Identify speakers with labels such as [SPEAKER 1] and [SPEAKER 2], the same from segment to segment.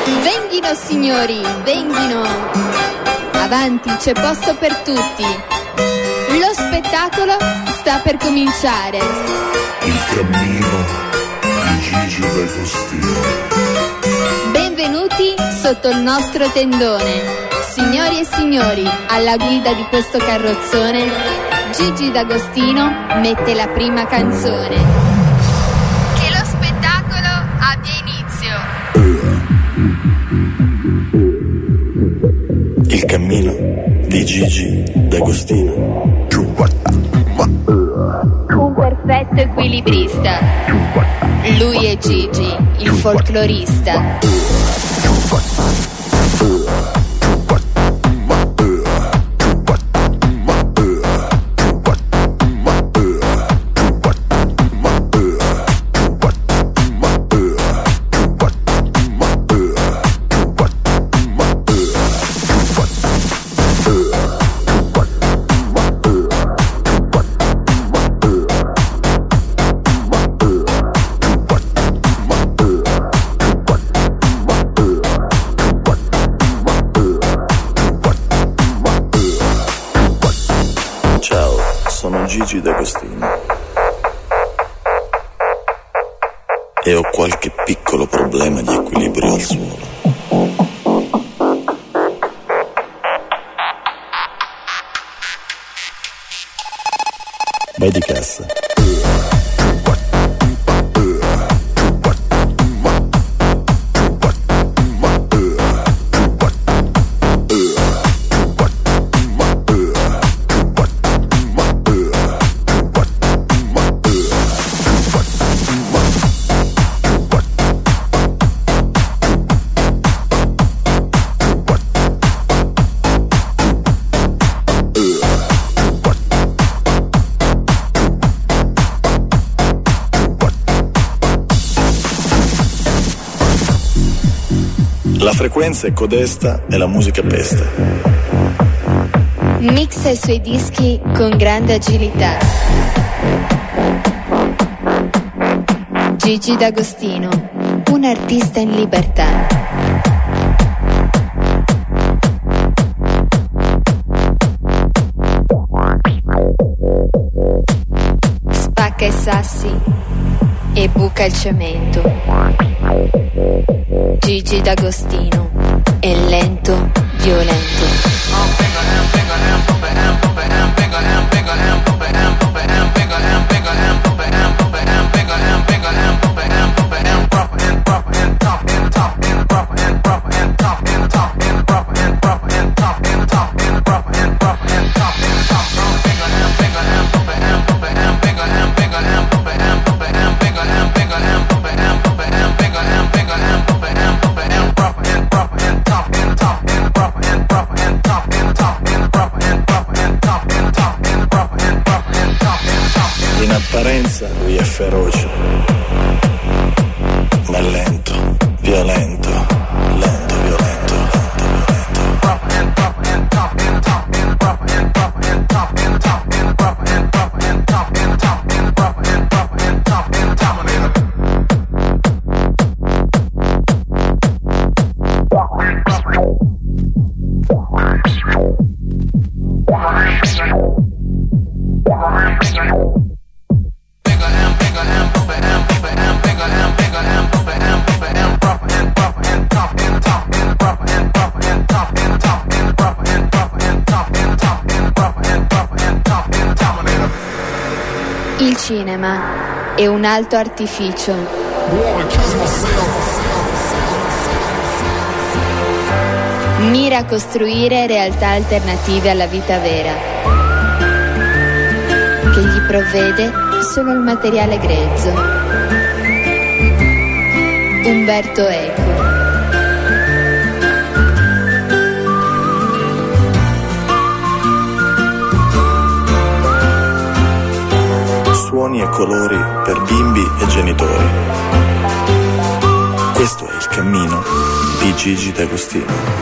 [SPEAKER 1] Venghino signori, venghino! Avanti, c'è posto per tutti. Lo spettacolo sta per cominciare.
[SPEAKER 2] Il cammino di Gigi D'Agostino.
[SPEAKER 1] Benvenuti sotto il nostro tendone. Signori e signori, alla guida di questo carrozzone, Gigi D'Agostino mette la prima canzone. Che lo spettacolo abbia inizio.
[SPEAKER 3] Il cammino di Gigi D'Agostino.
[SPEAKER 1] Un perfetto equilibrista. Lui è Gigi, il folclorista.
[SPEAKER 3] Gigi D'Agostino e ho qualche piccolo problema di equilibrio al suolo. Vai di cassa. La frequenza è codesta e la musica pesta.
[SPEAKER 1] Mixa i suoi dischi con grande agilità. Gigi D'Agostino, un artista in libertà. Spacca i sassi e buca il cemento. Gigi D'Agostino è lento, violento.
[SPEAKER 3] In apparenza lui è feroce, ma è lento, violento, lento, violento,
[SPEAKER 1] Il cinema è un alto artificio. Mira a costruire realtà alternative alla vita vera, che gli provvede solo il materiale grezzo. Umberto Eco.
[SPEAKER 3] Suoni e colori per bimbi e genitori. Questo è il cammino di Gigi D'Agostino.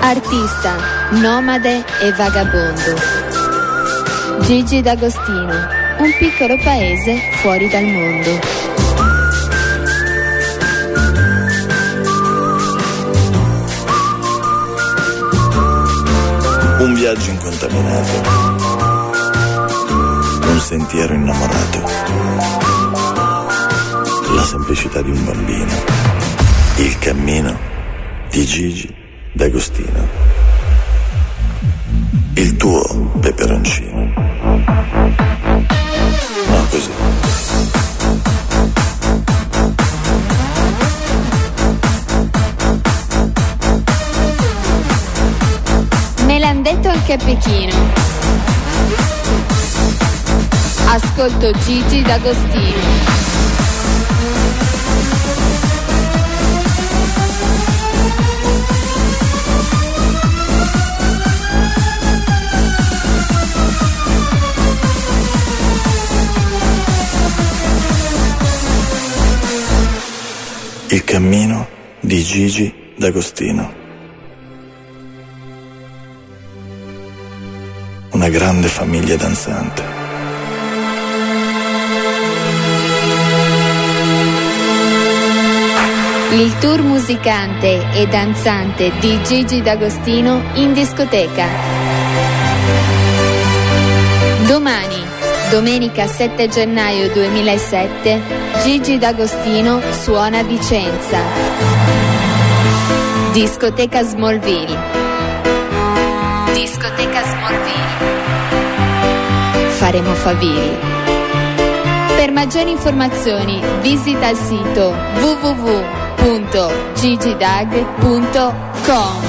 [SPEAKER 1] Artista, nomade e vagabondo. Gigi D'Agostino, un piccolo paese fuori dal mondo.
[SPEAKER 3] Un viaggio incontaminato, un sentiero innamorato, la semplicità di un bambino, il cammino di Gigi D'Agostino, il tuo peperoncino. No, così.
[SPEAKER 1] Me l'han detto anche a Pechino. Ascolto Gigi D'Agostino.
[SPEAKER 3] Il cammino di Gigi D'Agostino. Una grande famiglia danzante.
[SPEAKER 1] Il tour musicante e danzante di Gigi D'Agostino in discoteca. Domani, domenica 7 gennaio 2007, Gigi D'Agostino suona a Vicenza. Discoteca Smallville. Discoteca Smallville. Faremo faville. Per maggiori informazioni visita il sito www.gigidag.com.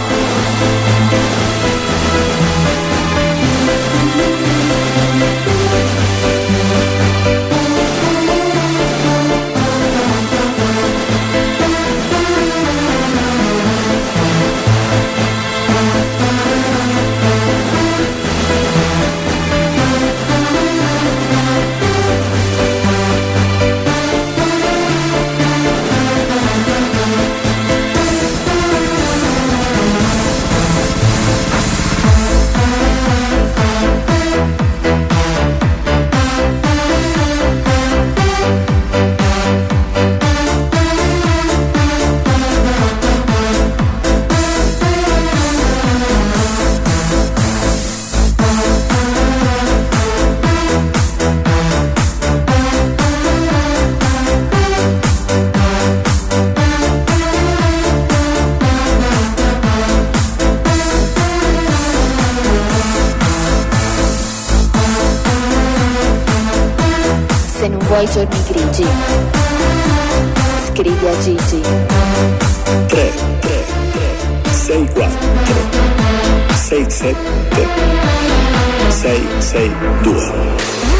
[SPEAKER 1] Se non vuoi giorni grigi, scrivi a Gigi.
[SPEAKER 3] 3 6 4 6 7 6 6 2.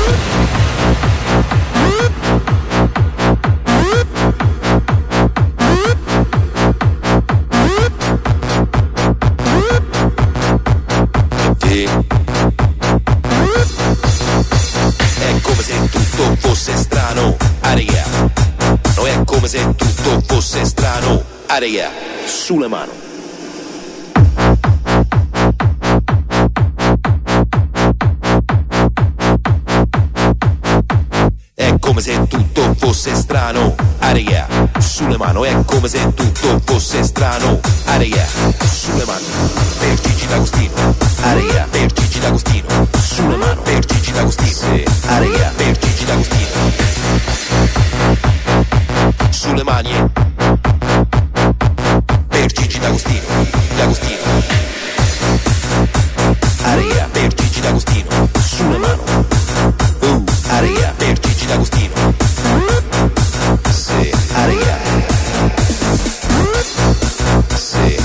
[SPEAKER 4] È come se tutto fosse strano, aria. No, è come se tutto fosse strano, aria. Sulle mani. È come se tutto fosse strano, aria. Sulle mani, è come se tutto fosse strano, aria. Sulle mani, per Gigi D'Agostino, aria. Per Gigi D'Agostino, sulle mani, per Gigi D'Agostino, aria. Per Gigi D'Agostino, sulle mani, per Gigi D'Agostino, D'Agostino, aria. Per Gigi D'Agostino, sulle mani, aria. Per Gigi D'Agostino, sì, aria. Sì,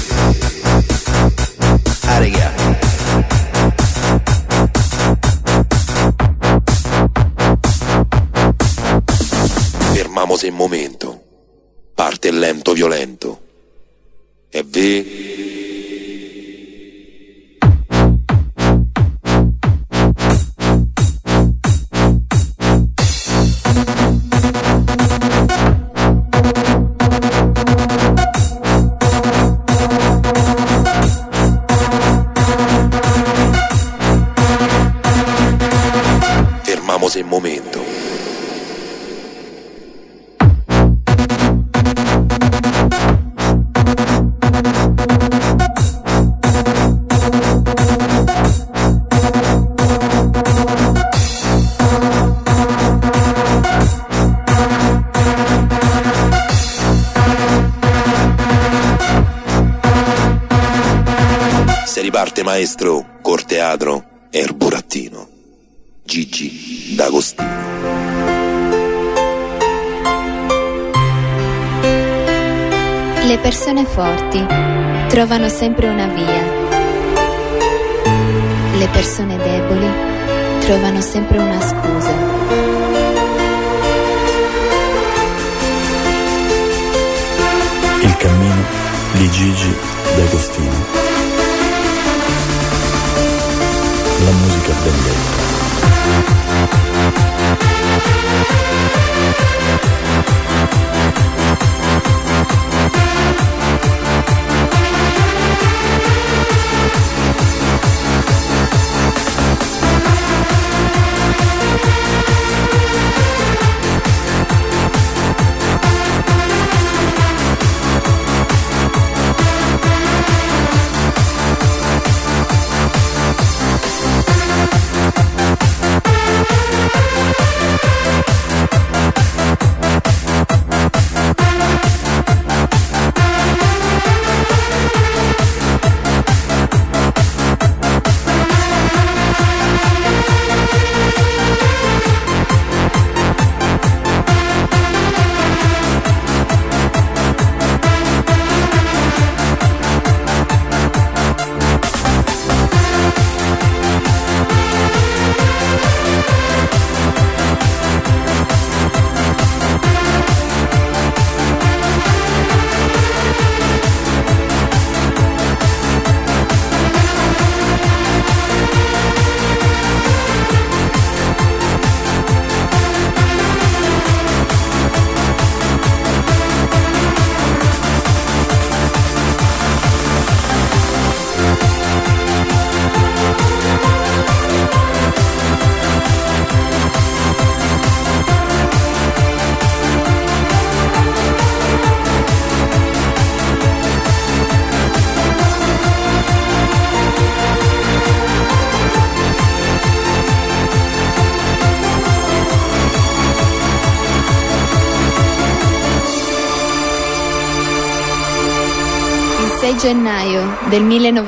[SPEAKER 4] aria. Fermamos il momento, parte il lento violento, e riparte maestro, corteatro e il burattino. Gigi D'Agostino.
[SPEAKER 1] Le persone forti trovano sempre una via. Le persone deboli trovano sempre una scusa.
[SPEAKER 3] Il cammino di Gigi D'Agostino. La musica ben detta.
[SPEAKER 1] Il 6 gennaio del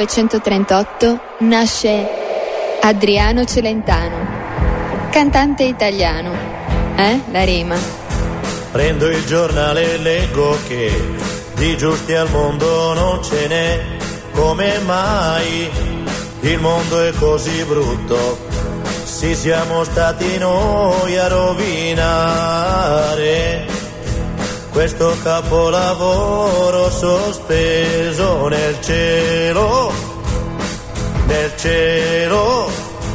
[SPEAKER 1] 1938 nasce Adriano Celentano, cantante italiano. La rima.
[SPEAKER 5] Prendo il giornale e leggo che di giusti al mondo non ce n'è. Come mai il mondo è così brutto? Sì, siamo stati noi a rovinare questo capolavoro sospeso nel cielo, nel cielo,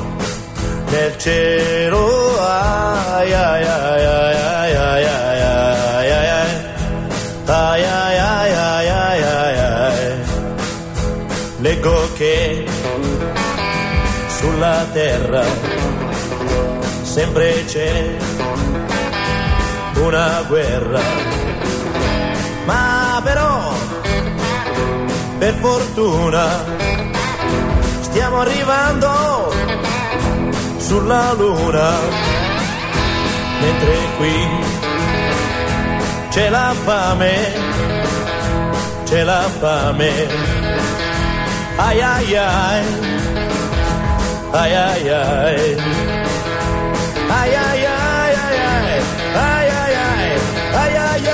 [SPEAKER 5] nel cielo, ai ai ai ai ai ai ai ai ai ai ai ai ai ai ai. Leggo che sulla terra sempre c'è una guerra, ma però per fortuna stiamo arrivando sulla luna, mentre qui c'è la fame, c'è la fame, ai ai ai, ai ai ai, ai ai ai, ai ai ai, ai ai ai.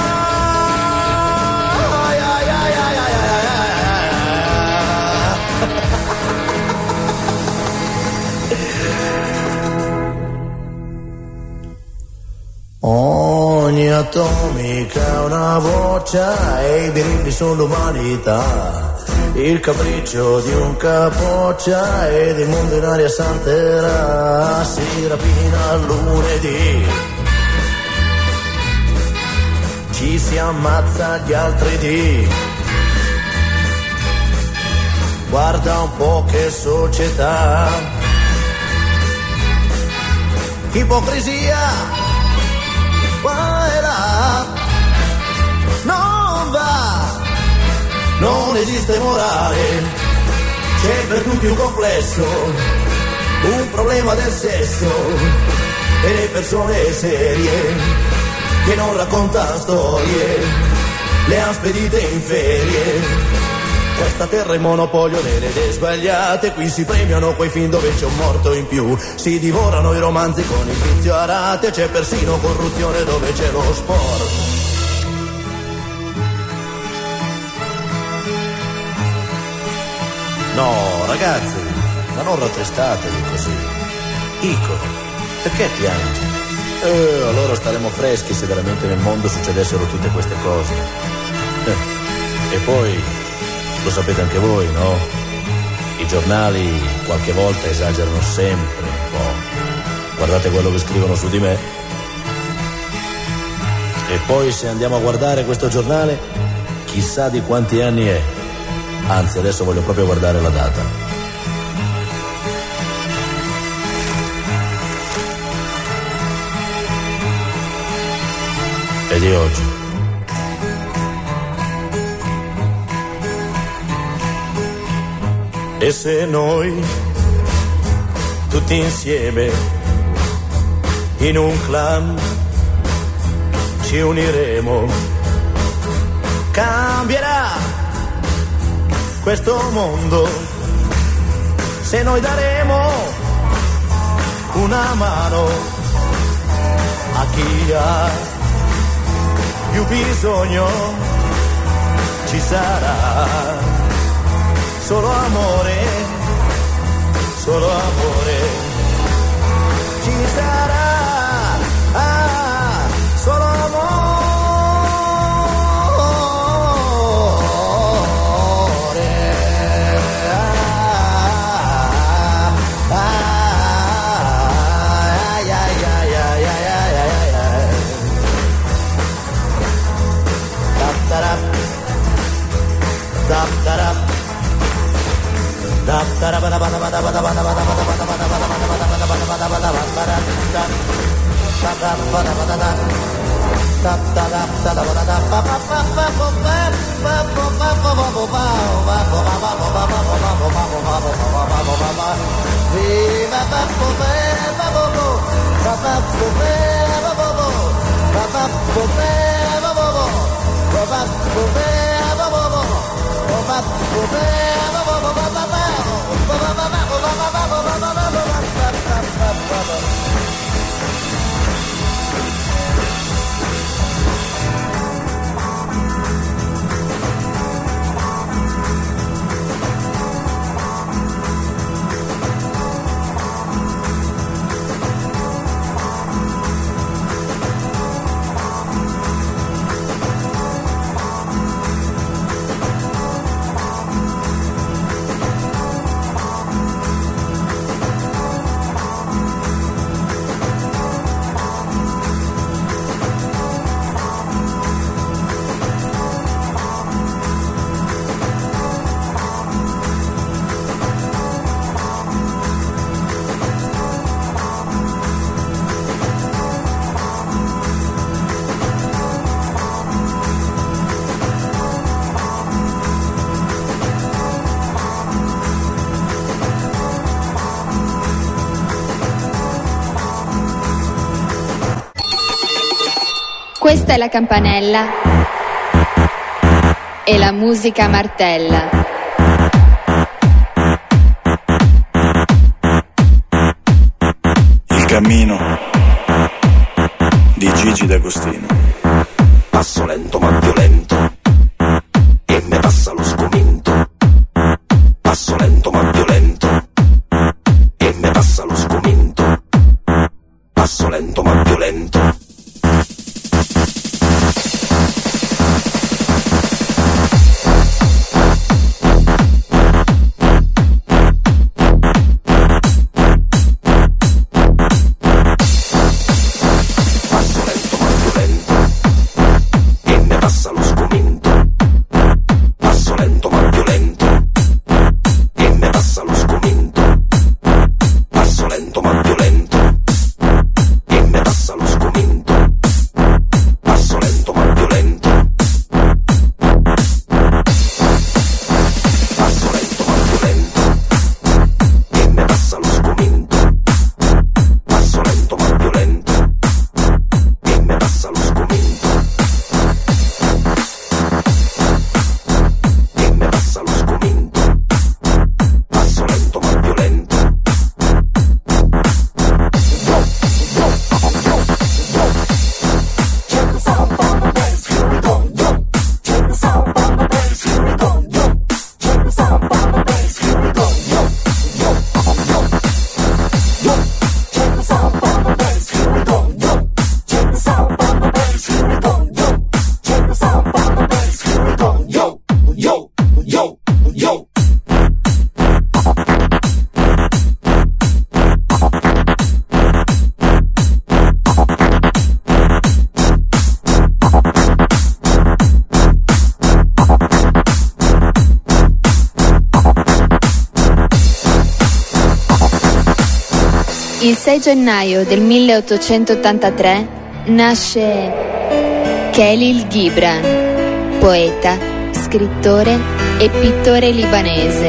[SPEAKER 5] Ogni atomica ha una voce e i birilli sull'umanità, il capriccio di un capoccia ed il mondo in aria salterà, si rapina lunedì, ci si ammazza gli altri dì. Guarda un po' che società, ipocrisia qua e là, non va, non esiste morale, c'è per tutti un complesso, un problema del sesso e le persone serie che non raccontano storie, le han spedite in ferie Questa terra è monopolio delle idee sbagliate, qui si premiano quei film dove c'è un morto in più, si divorano i romanzi con il vizio a rate, c'è persino corruzione dove c'è lo sport. No, ragazzi, ma non rattristatevi così. Ico, perché piangi? Allora staremo freschi se veramente nel mondo succedessero tutte queste cose. E poi, lo sapete anche voi, no? I giornali qualche volta esagerano sempre un po'. Guardate quello che scrivono su di me. E poi se andiamo a guardare questo giornale, chissà di quanti anni è. Anzi, adesso voglio proprio guardare la data. È di oggi. E se noi, tutti insieme, in un clan, ci uniremo, cambierà questo mondo, se noi daremo una mano a chi ha più bisogno, ci sarà solo amore, solo amore, ci sarà solo amore.
[SPEAKER 1] Questa è la campanella e la musica martella.
[SPEAKER 3] Il cammino di Gigi D'Agostino.
[SPEAKER 4] Passo lento ma violento e me passa lo sgomento. Passo lento ma violento e me passa lo sgomento. Passo lento ma violento. Passo lento ma violento e me passa lo sgomento.
[SPEAKER 1] Il 6 gennaio del 1883 nasce Khalil Gibran, poeta, scrittore e pittore libanese.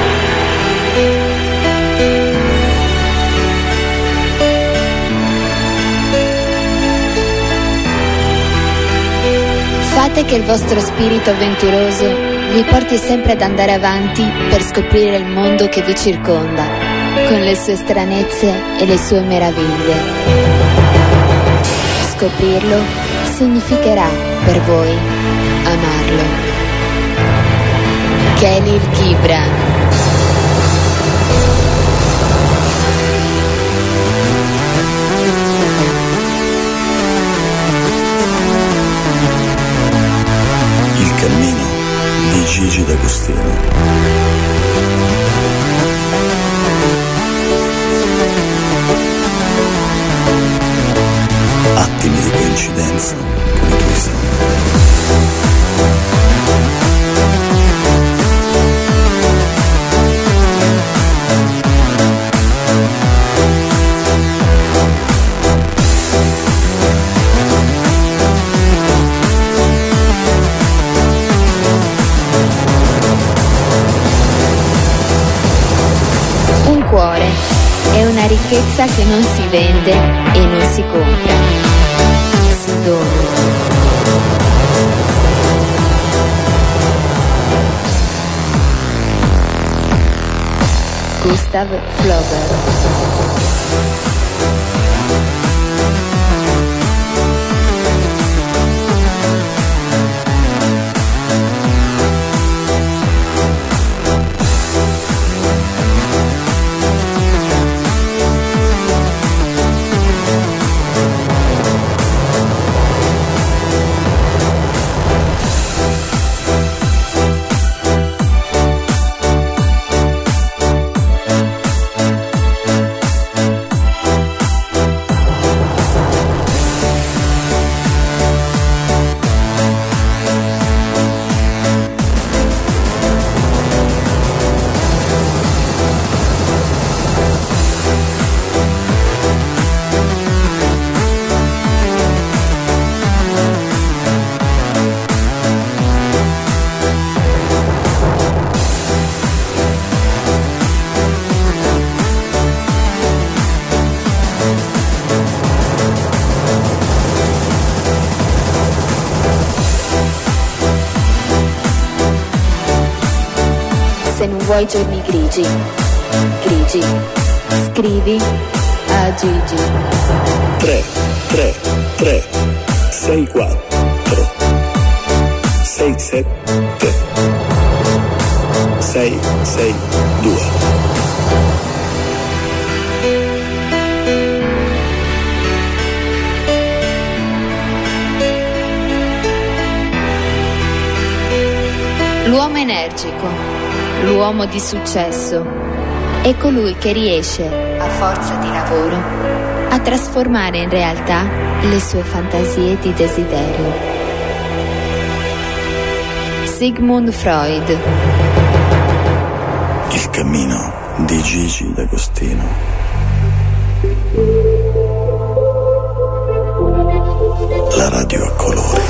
[SPEAKER 1] Fate che il vostro spirito avventuroso vi porti sempre ad andare avanti per scoprire il mondo che vi circonda, con le sue stranezze e le sue meraviglie. Scoprirlo significherà per voi amarlo. Khalil Gibran.
[SPEAKER 3] Il cammino di Gigi D'Agostino. Attimi di coincidenza con i tuoi sogni.
[SPEAKER 1] Un cuore è una ricchezza che non si vende e non si compra. Si dona. Gustav Flaubert. Se non vuoi giorni grigi, scrivi a Gigi.
[SPEAKER 3] 3 3 3 6 4 6 7 6 6 2.
[SPEAKER 1] L'uomo energico, l'uomo di successo, è colui che riesce, a forza di lavoro, a trasformare in realtà le sue fantasie di desiderio. Sigmund Freud.
[SPEAKER 3] Il cammino di Gigi D'Agostino. La radio a colori.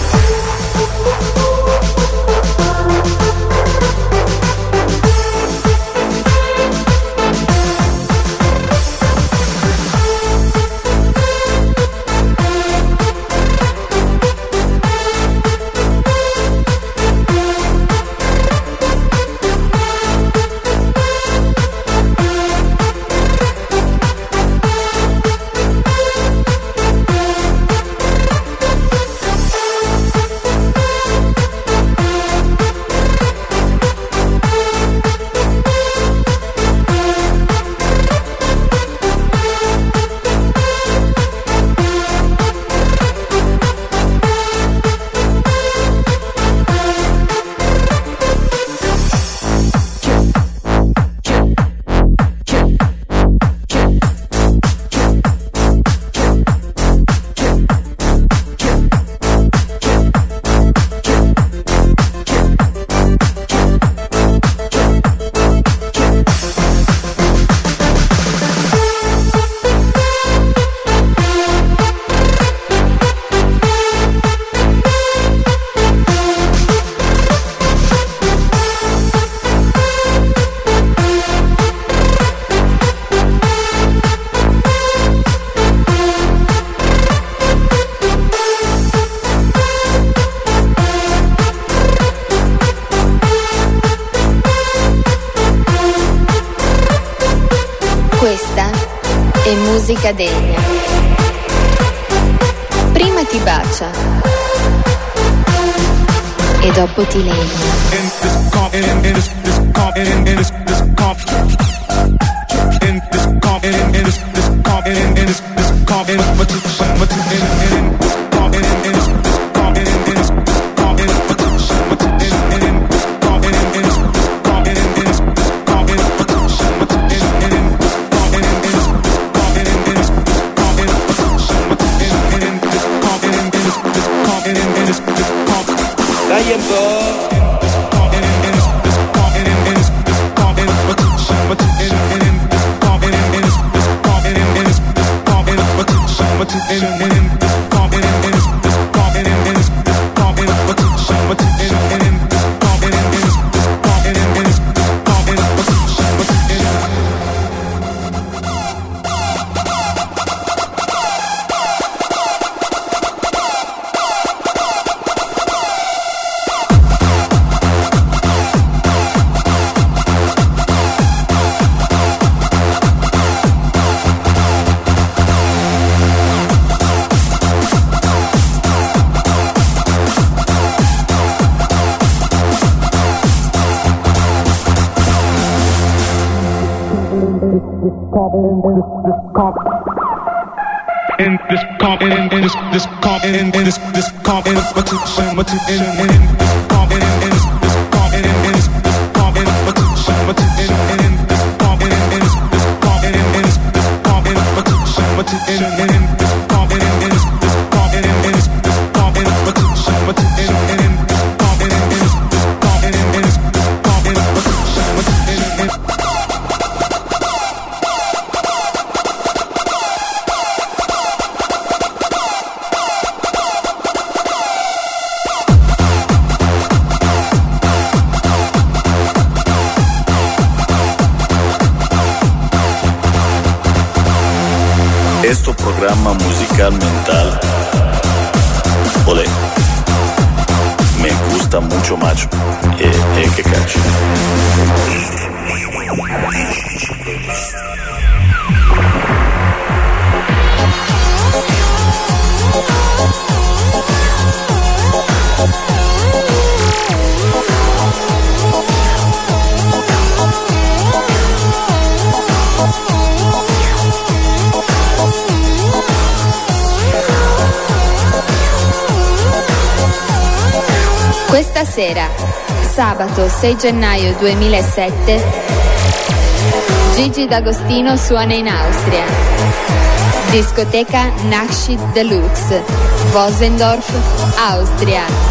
[SPEAKER 1] e musica degna. Prima ti bacia e dopo ti legna.
[SPEAKER 3] Esto programa musical mental. Olé. Me gusta mucho macho. Que cacho.
[SPEAKER 1] Questa sera, sabato 6 gennaio 2007, Gigi D'Agostino suona in Austria. Discoteca Nachtschiff Deluxe, Vosendorf, Austria.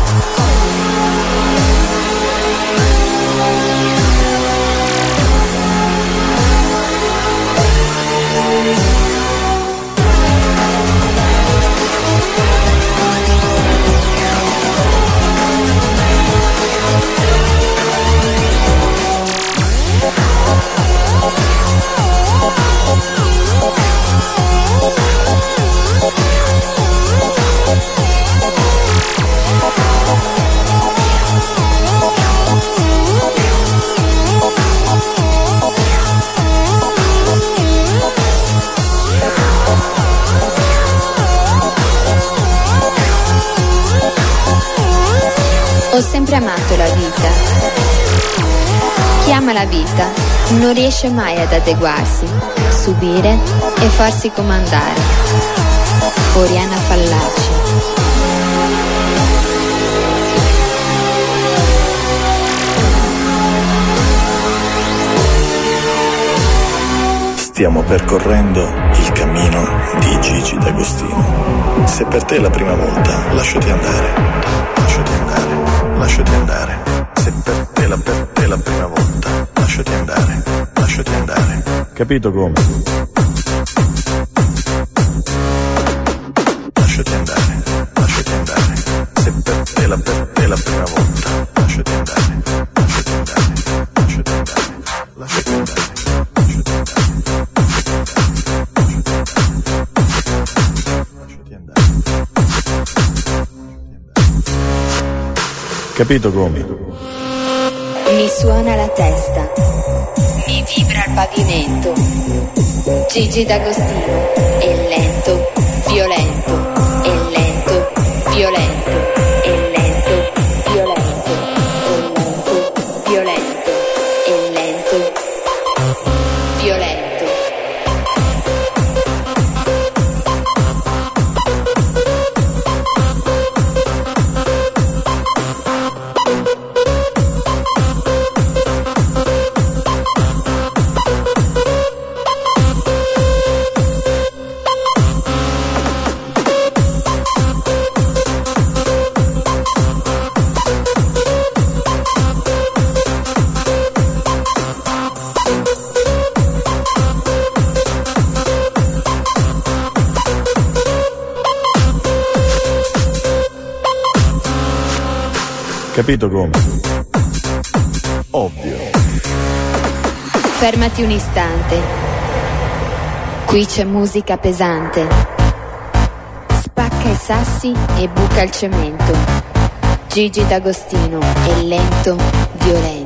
[SPEAKER 1] Ho sempre amato la vita. Chi ama la vita non riesce mai ad adeguarsi, subire e farsi comandare. Oriana Fallaci.
[SPEAKER 3] Stiamo percorrendo il cammino di Gigi D'Agostino. Se per te è la prima volta, lasciati andare, lasciati andare, lasciati andare. Se per te è la prima volta, lasciati andare, lasciati andare. Capito come? Lasciati andare, lasciati andare. Se per te è la prima volta, lasciati andare, lasciati andare, lasciati andare, lasciati andare. Capito come?
[SPEAKER 1] Mi suona la testa, mi vibra il pavimento. Gigi D'Agostino è lento, violento, è lento, violento, è lento, violento, è lento, violento, è lento, violento.
[SPEAKER 3] Capito come? Ovvio.
[SPEAKER 1] Fermati un istante. Qui c'è musica pesante. Spacca i sassi e buca il cemento. Gigi D'Agostino è lento, violento.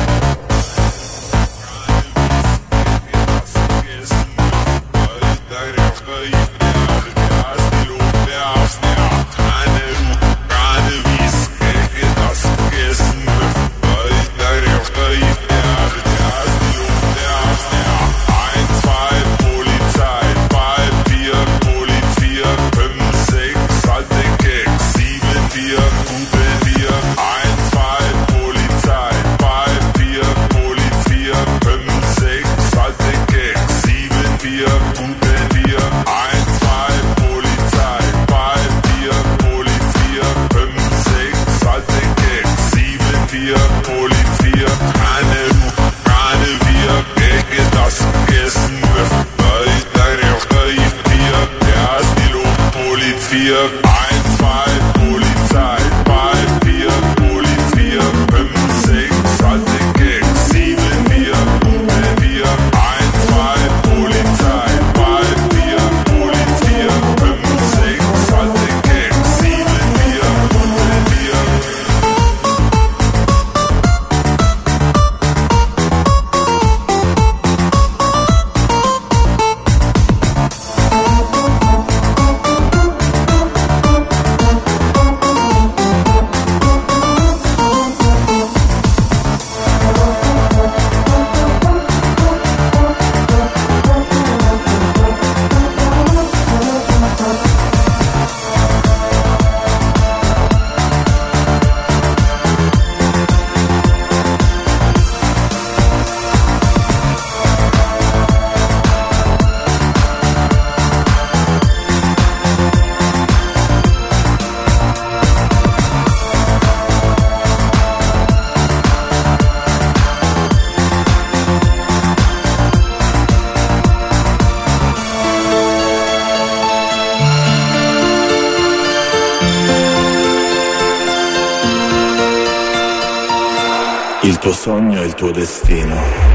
[SPEAKER 3] Il tuo sogno è il tuo destino.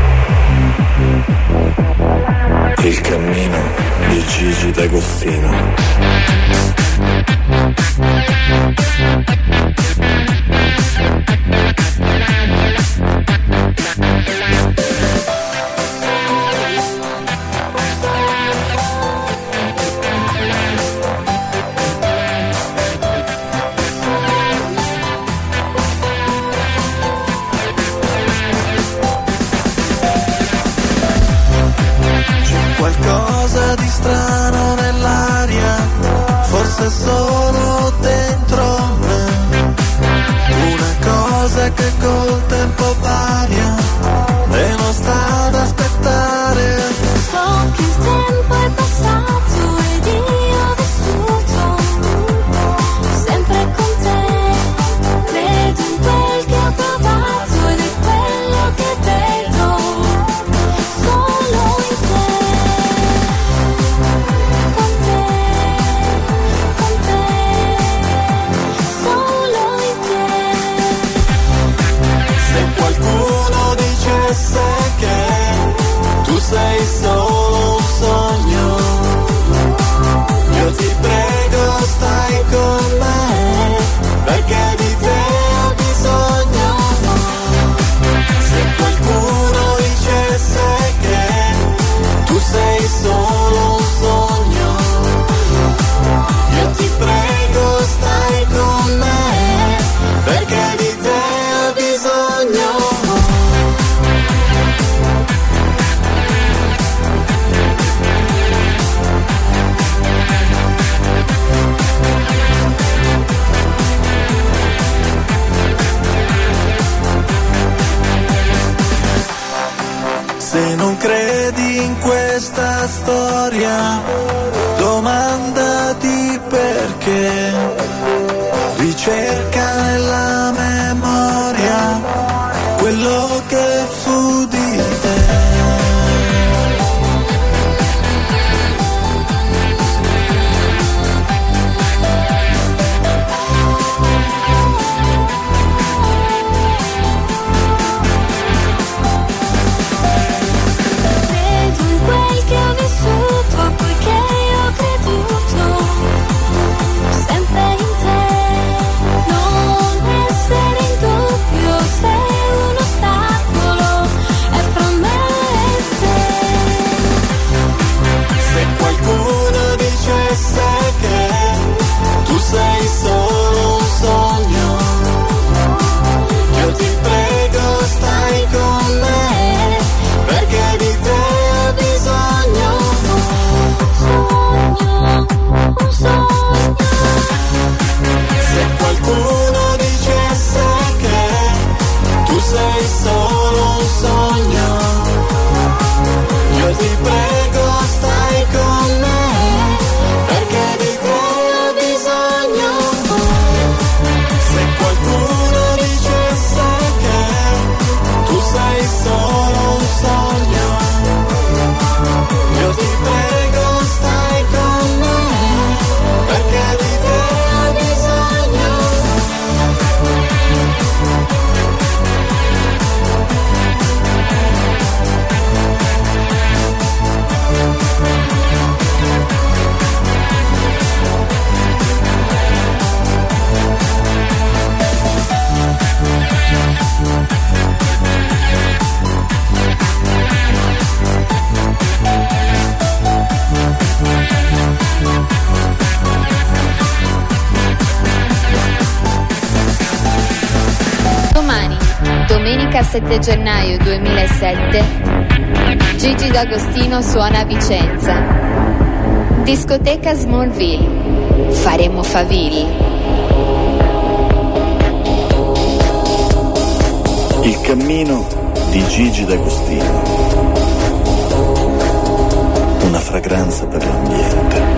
[SPEAKER 3] Il cammino di Gigi D'Agostino.
[SPEAKER 5] Qualcosa di strano nell'aria, forse solo dentro me.
[SPEAKER 6] storia, domandati perché, ricerca nella memoria quello che fu di te.
[SPEAKER 7] Sei solo un sogno, io ti prego stai con me, perché di te ho bisogno. Un sogno. Se qualcuno dicesse che tu sei solo un sogno, io ti prego stai con me, perché di te ho bisogno. Se qualcuno dicesse che tu sei solo un sogno, io ti prego stai con me, perché di te ho bisogno.
[SPEAKER 1] Domani, domenica 7 gennaio 2007, Gigi D'Agostino suona a Vicenza. Discoteca Smallville. Faremo faville.
[SPEAKER 3] Il cammino di Gigi D'Agostino. Una fragranza per l'ambiente.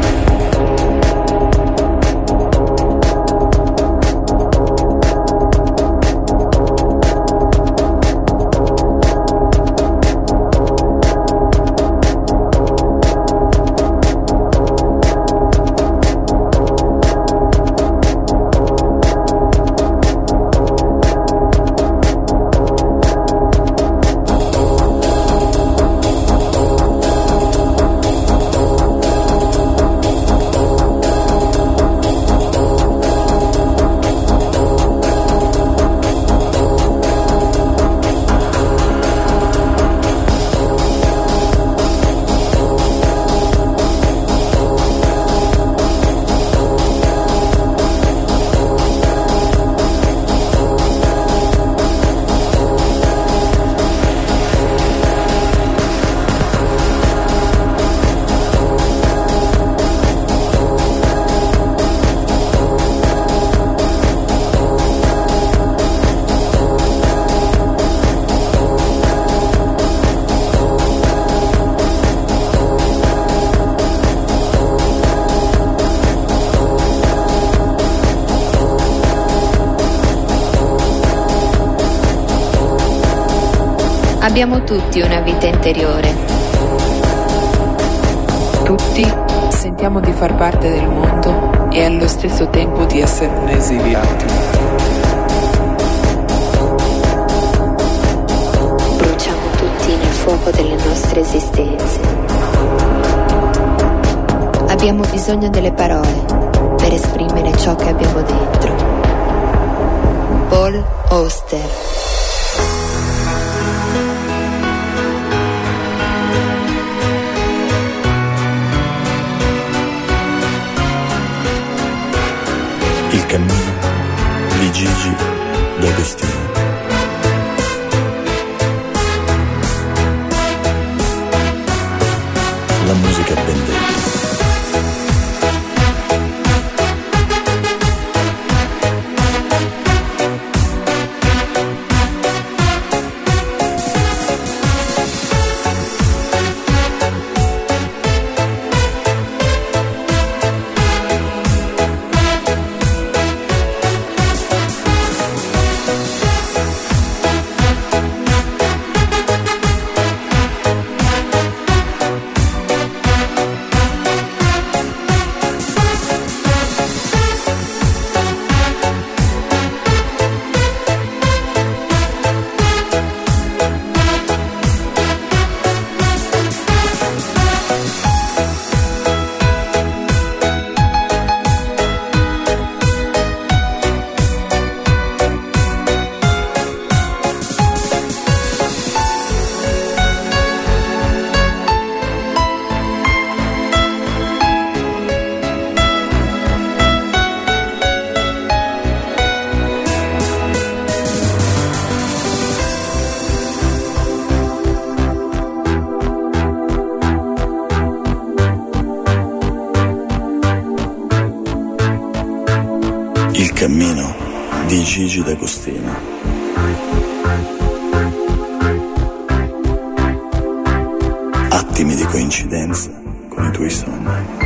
[SPEAKER 1] Abbiamo tutti una vita interiore.
[SPEAKER 8] Tutti sentiamo di far parte del mondo e allo stesso tempo di esserne esiliati.
[SPEAKER 1] Bruciamo tutti nel fuoco delle nostre esistenze. Abbiamo bisogno delle parole per esprimere ciò che abbiamo dentro. Paul Auster.
[SPEAKER 3] Il cammino di Gigi D'Agostino. La musica ben detta. di Gigi D'Agostino. Attimi di coincidenza con i tuoi sogni.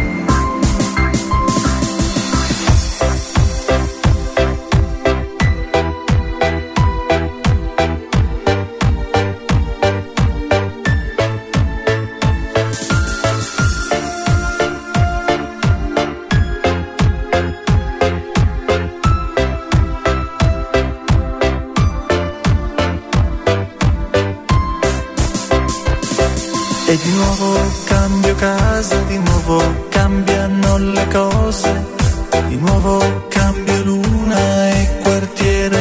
[SPEAKER 6] E di nuovo cambio casa, di nuovo cambiano le cose, di nuovo cambio luna e quartiere.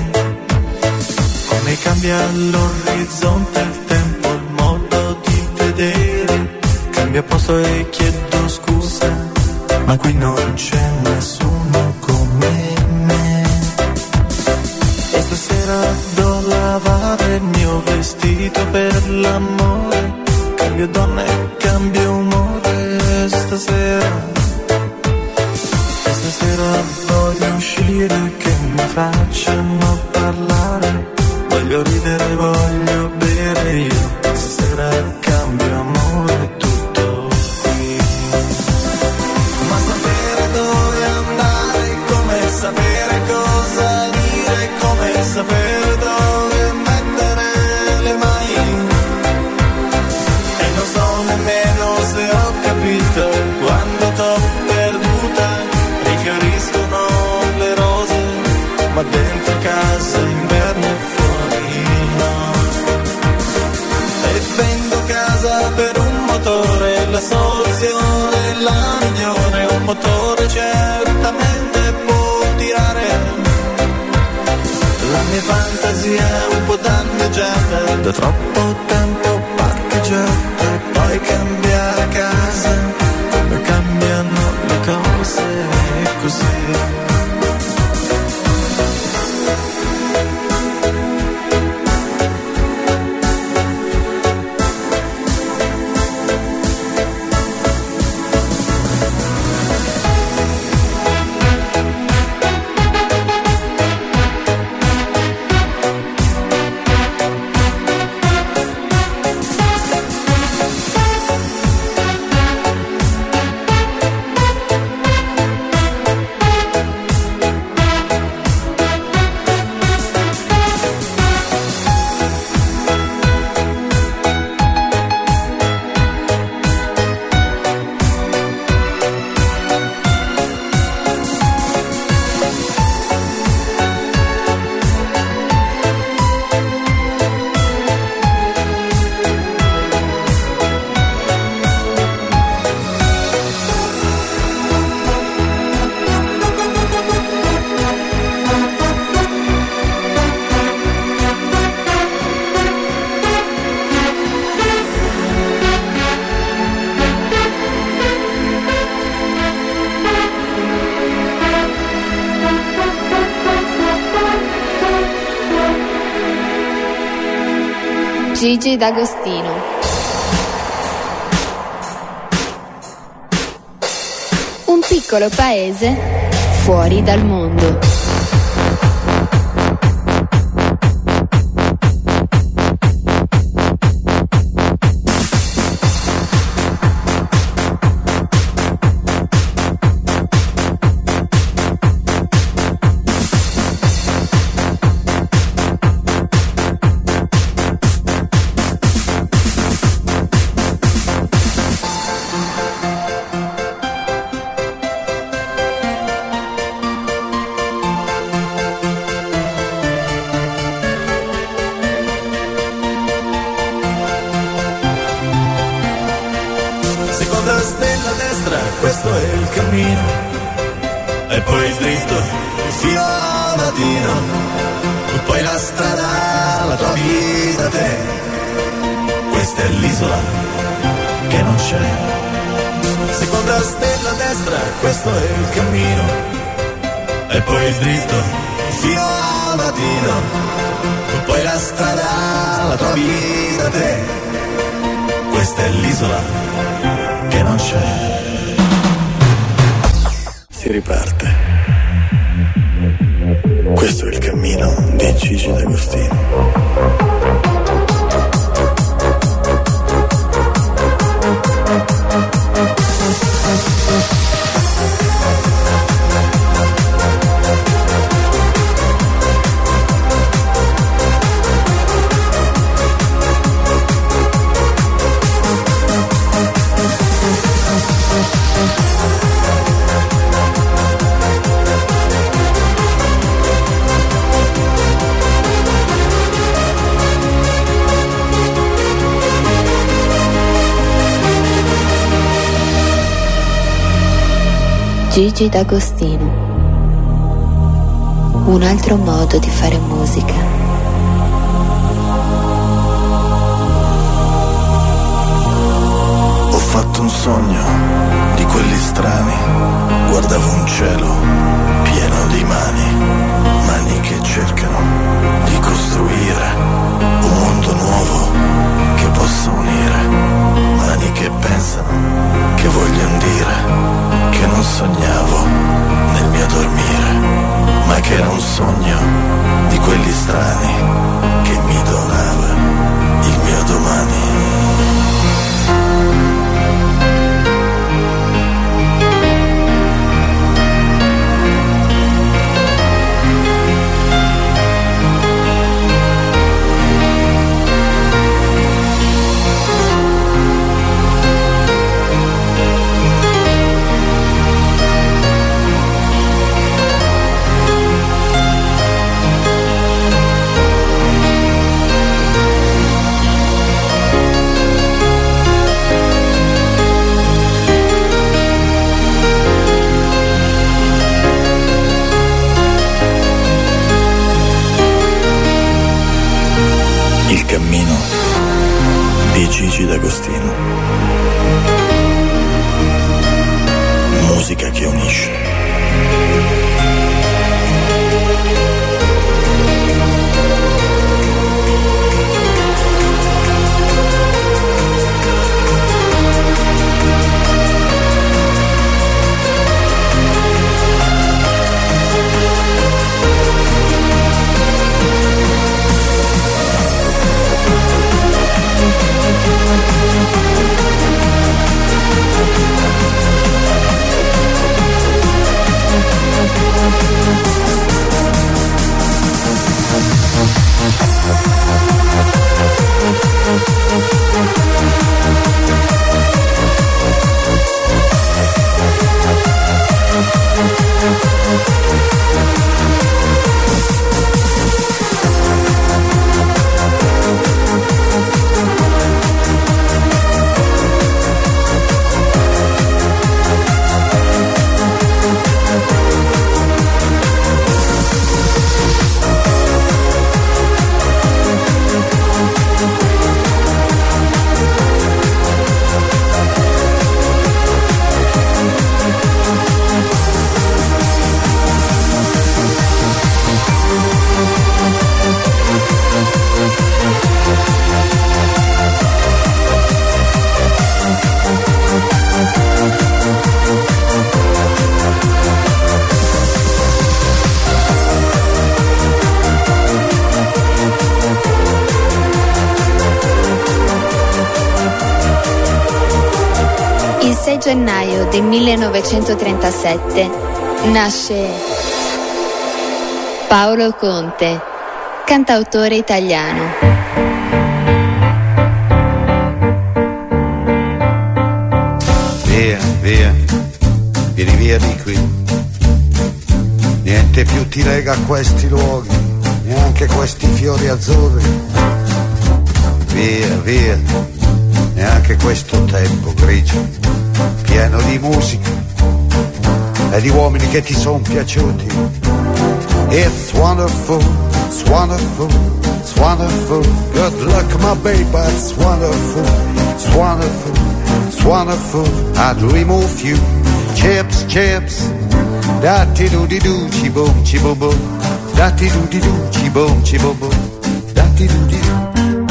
[SPEAKER 6] Come cambia l'orizzonte, il tempo, il modo di vedere. Cambia posto e chiedo scusa, ma qui non c'è nessuno come me. E stasera do lavare il mio vestito per l'amore. Cambio donna e cambio umore stasera. E stasera voglio uscire, che mi facciano parlare. Voglio ridere, voglio bere io. Stasera cambio amore, tutto qui. Ma sapere dove andare, come sapere cosa dire, come sapere dove mettere le mani. Nemmeno se ho capito quando t'ho perduta, rifioriscono le rose, ma dentro casa inverno e fuori no. E vendo casa per un motore, la soluzione è la migliore. Un motore certamente può tirare. La mia fantasia è un po' danneggiata da troppo tempo parcheggiata. Poi cambiare casa, come cambiano le cose e così.
[SPEAKER 1] Gigi D'Agostino. Un piccolo paese fuori dal mondo.
[SPEAKER 6] Questo è il cammino, e poi il dritto fino al mattino, e poi la strada la trovi da te. Questa è l'isola che non c'è. Seconda stella a destra, questo è il cammino, e poi il dritto fino al mattino, e poi la strada la trovi da te. Questa è l'isola che non c'è.
[SPEAKER 3] Si riparte. Questo è il cammino di Gigi D'Agostino.
[SPEAKER 8] Gigi D'Agostino. Un altro modo di fare musica.
[SPEAKER 3] Ho fatto un sogno di quelli strani, guardavo un cielo pieno di mani che cercano di costruire un mondo nuovo che possa unire, mani che pensano, che vogliono dire che non sognavo nel mio dormire, ma che era un sogno di quelli strani che mi donava il mio domani. Il cammino di Gigi D'Agostino. Musica che unisce.
[SPEAKER 1] Il 6 gennaio del 1937 nasce Paolo Conte, cantautore italiano.
[SPEAKER 9] Via, via, vieni via di qui. Niente più ti lega a questi luoghi, neanche questi fiori azzurri. Via, via, neanche questo tempo grigio, pieno di musica e di uomini che ti son piaciuti. It's wonderful, it's wonderful, it's wonderful. Good luck my baby, it's wonderful, it's wonderful, it's wonderful. I dream of you, chips, chips. Da-ti-do-di-do, ci-boom, ci-boom-boom. Da-ti-do-di-do, ci-boom, ci-boom-boom. Da-ti-do-di-do.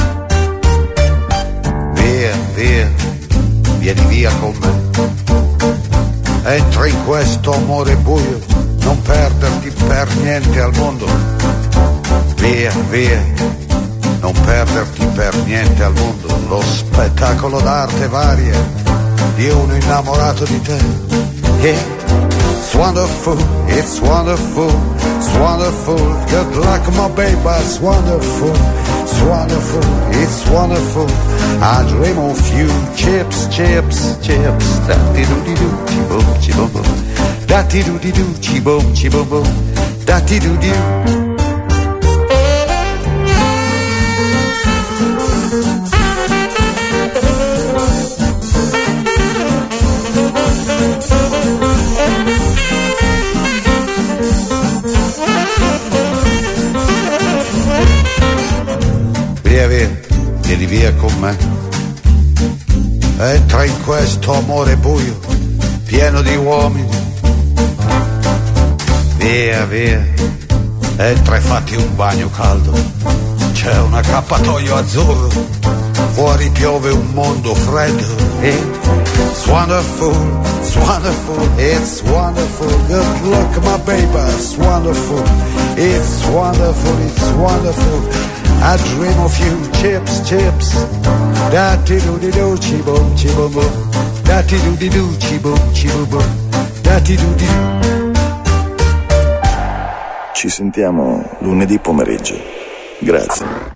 [SPEAKER 9] Via, via, vieni via con me. Entra in questo amore buio, non perderti per niente al mondo. Via, via, non perderti per niente al mondo. Lo spettacolo d'arte varia di uno innamorato di te. It's wonderful, it's wonderful, it's wonderful. Good luck my baby, it's wonderful, it's wonderful, it's wonderful. I dream of you, chips, chips, chips. Da-di-do-di-do, chi-boom, chi-boom-boom. Da-di-do-di-do, chi-boom, chi-boom-boom. Da-di-do-di-do. Via, via, vieni via con me. Entra in questo amore buio, pieno di uomini. Via, via, entra e fatti un bagno caldo. C'è un accappatoio azzurro, fuori piove un mondo freddo. It's wonderful, it's wonderful, it's wonderful. Good luck my baby, it's wonderful, it's wonderful, it's wonderful. I dream of you, chips, chips. Da-ti-do-di-do, chi-boom, chi-boom-boom. Da-ti-do-di-do, chi-boom, chi-boom-boom. Da-ti-do-di-do.
[SPEAKER 3] Ci sentiamo lunedì pomeriggio. Grazie.